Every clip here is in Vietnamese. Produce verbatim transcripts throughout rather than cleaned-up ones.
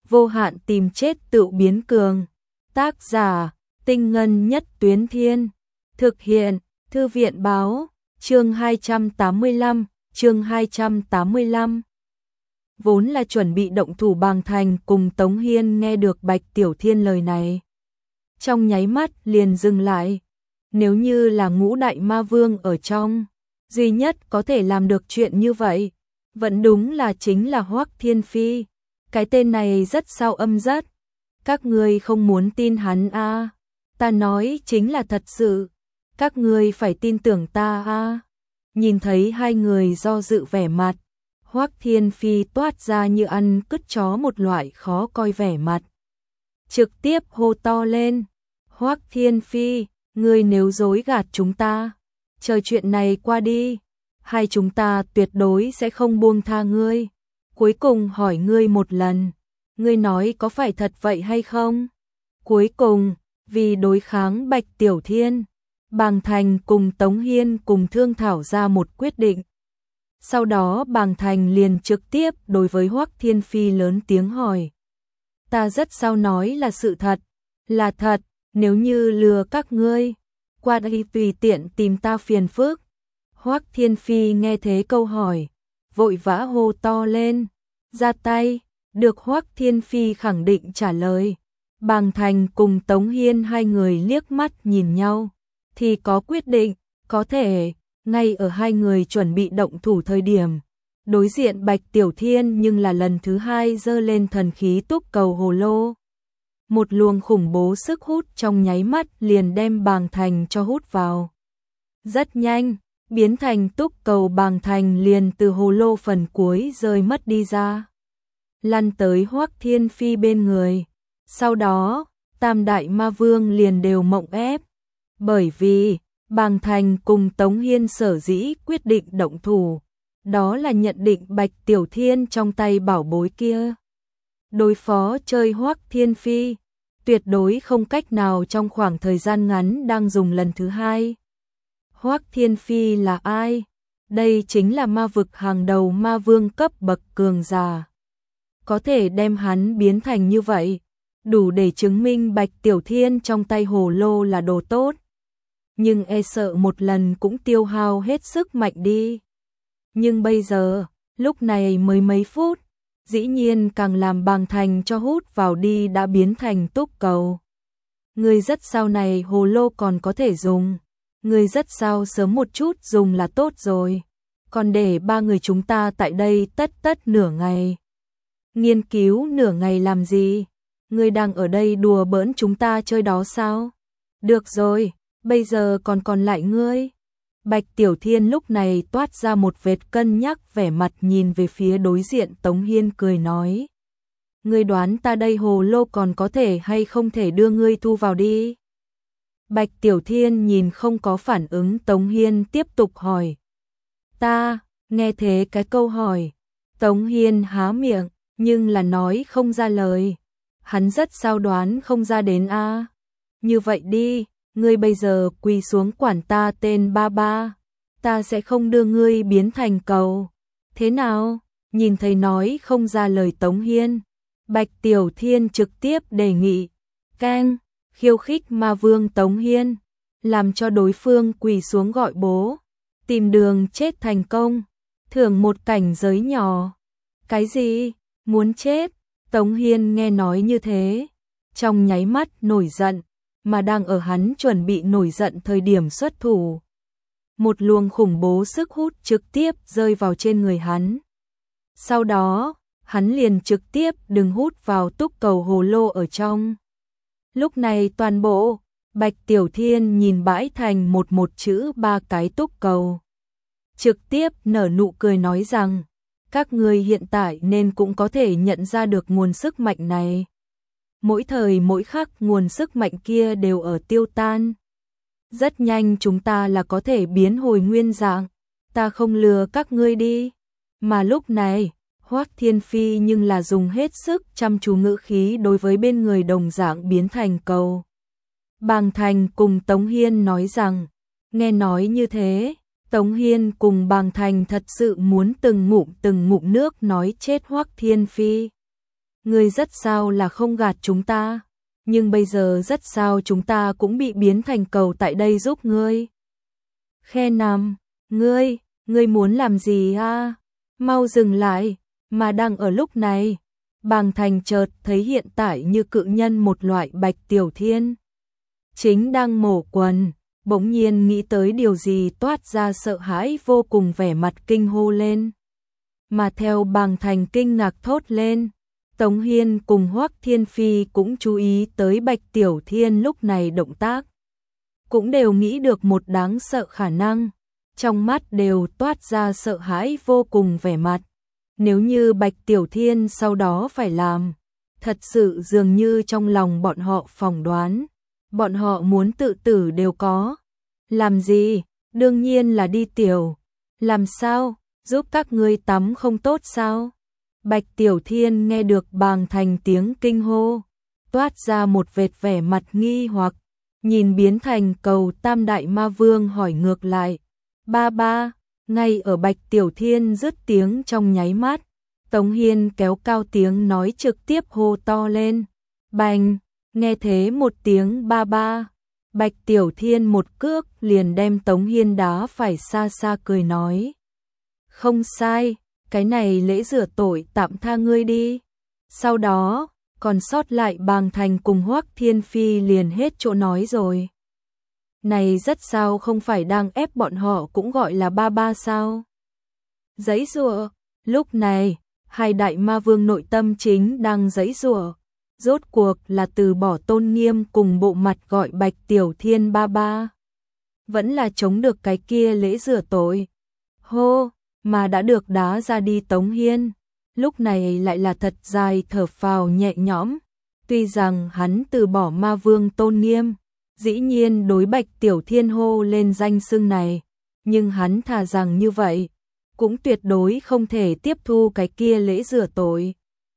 vô hạn tìm chết tự biến cường. Tác giả, Tinh Ngân Nhất Tuyến Thiên. Thực hiện, Thư viện Báo, chương hai trăm tám mươi lăm, chương hai trăm tám mươi lăm. Vốn là chuẩn bị động thủ Bàng Thành cùng Tống Hiên nghe được Bạch Tiểu Thiên lời này. Trong nháy mắt liền dừng lại. Nếu như là ngũ đại ma vương ở trong, duy nhất có thể làm được chuyện như vậy, vẫn đúng là chính là Hoắc Thiên Phi. Cái tên này rất sao âm rất. Các ngươi không muốn tin hắn a? À? Ta nói chính là thật sự. Các ngươi phải tin tưởng ta a. À? Nhìn thấy hai người do dự vẻ mặt, Hoắc Thiên Phi toát ra như ăn cứt chó một loại khó coi vẻ mặt. Trực tiếp hô to lên, Hoắc Thiên Phi, ngươi nếu dối gạt chúng ta, chờ chuyện này qua đi, hai chúng ta tuyệt đối sẽ không buông tha ngươi. Cuối cùng hỏi ngươi một lần, ngươi nói có phải thật vậy hay không? Cuối cùng, vì đối kháng Bạch Tiểu Thiên, Bàng Thành cùng Tống Hiên cùng thương thảo ra một quyết định. Sau đó Bàng Thành liền trực tiếp đối với Hoắc Thiên Phi lớn tiếng hỏi. Ta rất sao nói là sự thật, là thật, nếu như lừa các ngươi, qua đây tùy tiện tìm ta phiền phức. Hoắc Thiên Phi nghe thế câu hỏi, vội vã hô to lên, ra tay, được Hoắc Thiên Phi khẳng định trả lời. Bàng Thành cùng Tống Hiên hai người liếc mắt nhìn nhau, thì có quyết định, có thể, ngay ở hai người chuẩn bị động thủ thời điểm, đối diện Bạch Tiểu Thiên nhưng là lần thứ hai giơ lên thần khí túc cầu hồ lô. Một luồng khủng bố sức hút trong nháy mắt liền đem Bàng Thành cho hút vào. Rất nhanh, biến thành túc cầu Bàng Thành liền từ hồ lô phần cuối rơi mất đi ra, lăn tới Hoắc Thiên Phi bên người. Sau đó, Tam Đại Ma Vương liền đều mộng ép, bởi vì Bàng Thành cùng Tống Hiên sở dĩ quyết định động thủ, đó là nhận định Bạch Tiểu Thiên trong tay bảo bối kia đối phó chơi Hoắc Thiên Phi, tuyệt đối không cách nào trong khoảng thời gian ngắn đang dùng lần thứ hai. Hoắc Thiên Phi là ai? Đây chính là ma vực hàng đầu ma vương cấp bậc cường giả. Có thể đem hắn biến thành như vậy, đủ để chứng minh Bạch Tiểu Thiên trong tay hồ lô là đồ tốt. Nhưng e sợ một lần cũng tiêu hao hết sức mạnh đi. Nhưng bây giờ, lúc này mới mấy phút, dĩ nhiên càng làm Bàng Thành cho hút vào đi đã biến thành túc cầu. Người rất sao này hồ lô còn có thể dùng, người rất sao sớm một chút dùng là tốt rồi, còn để ba người chúng ta tại đây tất tất nửa ngày. Nghiên cứu nửa ngày làm gì? Người đang ở đây đùa bỡn chúng ta chơi đó sao? Được rồi, bây giờ còn còn lại ngươi. Bạch Tiểu Thiên lúc này toát ra một vệt cân nhắc vẻ mặt nhìn về phía đối diện Tống Hiên cười nói. Ngươi đoán ta đây hồ lô còn có thể hay không thể đưa ngươi thu vào đi? Bạch Tiểu Thiên nhìn không có phản ứng Tống Hiên tiếp tục hỏi. Ta, nghe thế cái câu hỏi, Tống Hiên há miệng, nhưng là nói không ra lời. Hắn rất sao đoán không ra đến a. À. Như vậy đi, ngươi bây giờ quỳ xuống quản ta tên ba ba, ta sẽ không đưa ngươi biến thành cầu. Thế nào? Nhìn thấy nói không ra lời Tống Hiên, Bạch Tiểu Thiên trực tiếp đề nghị, keng, khiêu khích ma vương Tống Hiên, làm cho đối phương quỳ xuống gọi bố, tìm đường chết thành công, thưởng một cảnh giới nhỏ. Cái gì? Muốn chết? Tống Hiên nghe nói như thế, trong nháy mắt nổi giận, mà đang ở hắn chuẩn bị nổi giận thời điểm xuất thủ. Một luồng khủng bố sức hút trực tiếp rơi vào trên người hắn. Sau đó, hắn liền trực tiếp đừng hút vào túc cầu hồ lô ở trong. Lúc này toàn bộ, Bạch Tiểu Thiên nhìn bãi thành một một chữ ba cái túc cầu. Trực tiếp nở nụ cười nói rằng, các người hiện tại nên cũng có thể nhận ra được nguồn sức mạnh này. Mỗi thời mỗi khắc nguồn sức mạnh kia đều ở tiêu tan. Rất nhanh chúng ta là có thể biến hồi nguyên dạng, ta không lừa các ngươi đi. Mà lúc này, Hoắc Thiên Phi nhưng là dùng hết sức chăm chú ngữ khí đối với bên người đồng dạng biến thành cầu. Bàng Thành cùng Tống Hiên nói rằng, nghe nói như thế, Tống Hiên cùng Bàng Thành thật sự muốn từng ngụm từng ngụm nước nói chết Hoắc Thiên Phi. ngươi rất sao là không gạt chúng ta, nhưng bây giờ rất sao chúng ta cũng bị biến thành cầu tại đây giúp ngươi. Khe nằm, ngươi, ngươi muốn làm gì a? Mau dừng lại, mà đang ở lúc này, Bàng Thành chợt thấy hiện tại như cự nhân một loại Bạch Tiểu Thiên. Chính đang mổ quần, bỗng nhiên nghĩ tới điều gì toát ra sợ hãi vô cùng vẻ mặt kinh hô lên. Mà theo Bàng Thành kinh ngạc thốt lên, Tống Hiên cùng Hoắc Thiên Phi cũng chú ý tới Bạch Tiểu Thiên lúc này động tác. Cũng đều nghĩ được một đáng sợ khả năng, trong mắt đều toát ra sợ hãi vô cùng vẻ mặt. Nếu như Bạch Tiểu Thiên sau đó phải làm, thật sự dường như trong lòng bọn họ phỏng đoán, bọn họ muốn tự tử đều có. Làm gì? Đương nhiên là đi tiểu. Làm sao? Giúp các ngươi tắm không tốt sao? Bạch Tiểu Thiên nghe được Bàng Thành tiếng kinh hô, toát ra một vệt vẻ mặt nghi hoặc, nhìn biến thành cầu Tam Đại Ma Vương hỏi ngược lại. Ba ba, ngay ở Bạch Tiểu Thiên dứt tiếng trong nháy mắt, Tống Hiên kéo cao tiếng nói trực tiếp hô to lên. Bành, nghe thế một tiếng ba ba, Bạch Tiểu Thiên một cước liền đem Tống Hiên đá phải xa xa cười nói. Không sai, cái này lễ rửa tội tạm tha ngươi đi. Sau đó, còn sót lại Bàng Thành cùng Hoắc Thiên Phi liền hết chỗ nói rồi. Này rất sao không phải đang ép bọn họ cũng gọi là ba ba sao? Giãy giụa, lúc này, hai đại ma vương nội tâm chính đang giãy giụa, rốt cuộc là từ bỏ tôn nghiêm cùng bộ mặt gọi Bạch Tiểu Thiên ba ba, vẫn là chống được cái kia lễ rửa tội. Hô, mà đã được đá ra đi Tống Hiên, lúc này lại là thật dài thở phào nhẹ nhõm, tuy rằng hắn từ bỏ ma vương tôn nghiêm, dĩ nhiên đối Bạch Tiểu Thiên hô lên danh xưng này, nhưng hắn thà rằng như vậy, cũng tuyệt đối không thể tiếp thu cái kia lễ rửa tội.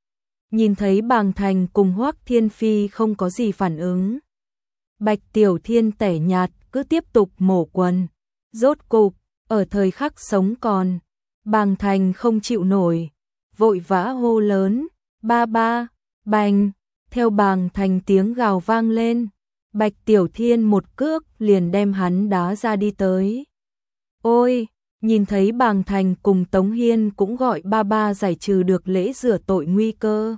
Nhìn thấy Bàng Thành cùng Hoắc Thiên Phi không có gì phản ứng, Bạch Tiểu Thiên tẻ nhạt cứ tiếp tục mổ quần. Rốt cục, ở thời khắc sống còn, Bàng Thành không chịu nổi, vội vã hô lớn, ba ba, bành, theo Bàng Thành tiếng gào vang lên, Bạch Tiểu Thiên một cước liền đem hắn đá ra đi tới. Ôi, nhìn thấy Bàng Thành cùng Tống Hiên cũng gọi ba ba giải trừ được lễ rửa tội nguy cơ.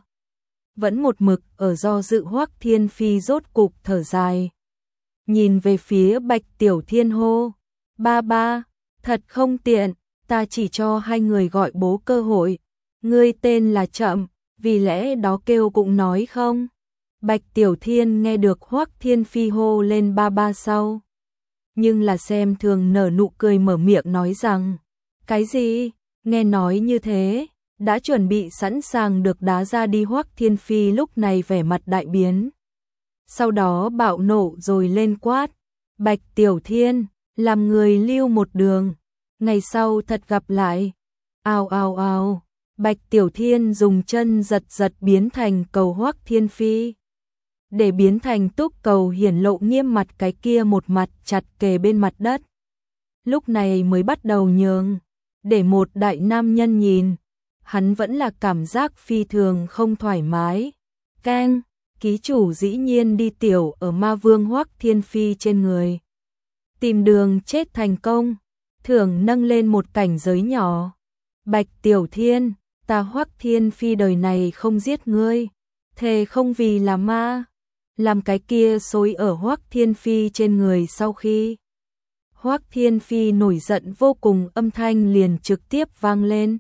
Vẫn một mực ở do dự Hoắc Thiên Phi rốt cục thở dài. Nhìn về phía Bạch Tiểu Thiên hô, ba ba, thật không tiện, ta chỉ cho hai người gọi bố cơ hội. Ngươi tên là Chậm, vì lẽ đó kêu cũng nói không? Bạch Tiểu Thiên nghe được Hoắc Thiên Phi hô lên ba ba sau, nhưng là xem thường nở nụ cười mở miệng nói rằng, cái gì? Nghe nói như thế, đã chuẩn bị sẵn sàng được đá ra đi Hoắc Thiên Phi lúc này vẻ mặt đại biến. Sau đó bạo nộ rồi lên quát, Bạch Tiểu Thiên, làm người lưu một đường, ngày sau thật gặp lại. Ao ao ao, Bạch Tiểu Thiên dùng chân giật giật biến thành cầu Hoắc Thiên Phi. Để biến thành túc cầu hiển lộ nghiêm mặt cái kia một mặt chặt kề bên mặt đất. Lúc này mới bắt đầu nhường, để một đại nam nhân nhìn, hắn vẫn là cảm giác phi thường không thoải mái. Keng, ký chủ dĩ nhiên đi tiểu ở ma vương Hoắc Thiên Phi trên người. Tìm đường chết thành công, thưởng nâng lên một cảnh giới nhỏ. Bạch Tiểu Thiên, ta Hoắc Thiên Phi đời này không giết ngươi, thề không vì là ma. Làm cái kia xối ở Hoắc Thiên Phi trên người sau khi Hoắc Thiên Phi nổi giận vô cùng âm thanh liền trực tiếp vang lên.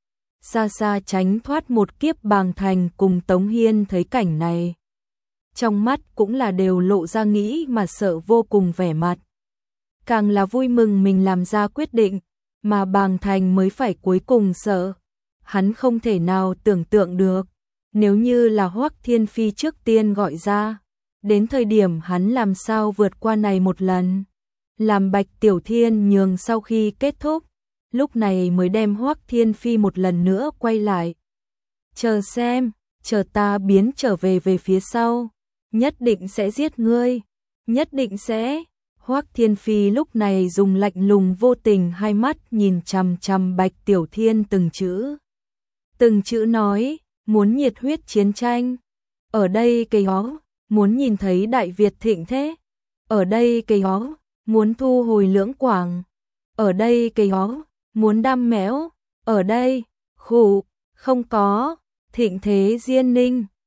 Xa xa tránh thoát một kiếp Bàng Thành cùng Tống Hiên thấy cảnh này. Trong mắt cũng là đều lộ ra nghĩ mà sợ vô cùng vẻ mặt. Càng là vui mừng mình làm ra quyết định, mà Bàng Thành mới phải cuối cùng sợ. Hắn không thể nào tưởng tượng được, nếu như là Hoắc Thiên Phi trước tiên gọi ra, đến thời điểm hắn làm sao vượt qua này một lần. Làm Bạch Tiểu Thiên nhường sau khi kết thúc, lúc này mới đem Hoắc Thiên Phi một lần nữa quay lại. Chờ xem, chờ ta biến trở về về phía sau, nhất định sẽ giết ngươi, nhất định sẽ. Hoắc Thiên Phi lúc này dùng lạnh lùng vô tình hai mắt nhìn chằm chằm Bạch Tiểu Thiên từng chữ. Từng chữ nói, muốn nhiệt huyết chiến tranh. Ở đây cây ó, muốn nhìn thấy Đại Việt thịnh thế. Ở đây cây ó, muốn thu hồi Lưỡng Quảng. Ở đây cây ó, muốn đam mẽo. Ở đây, khụ, không có, thịnh thế Diên Ninh.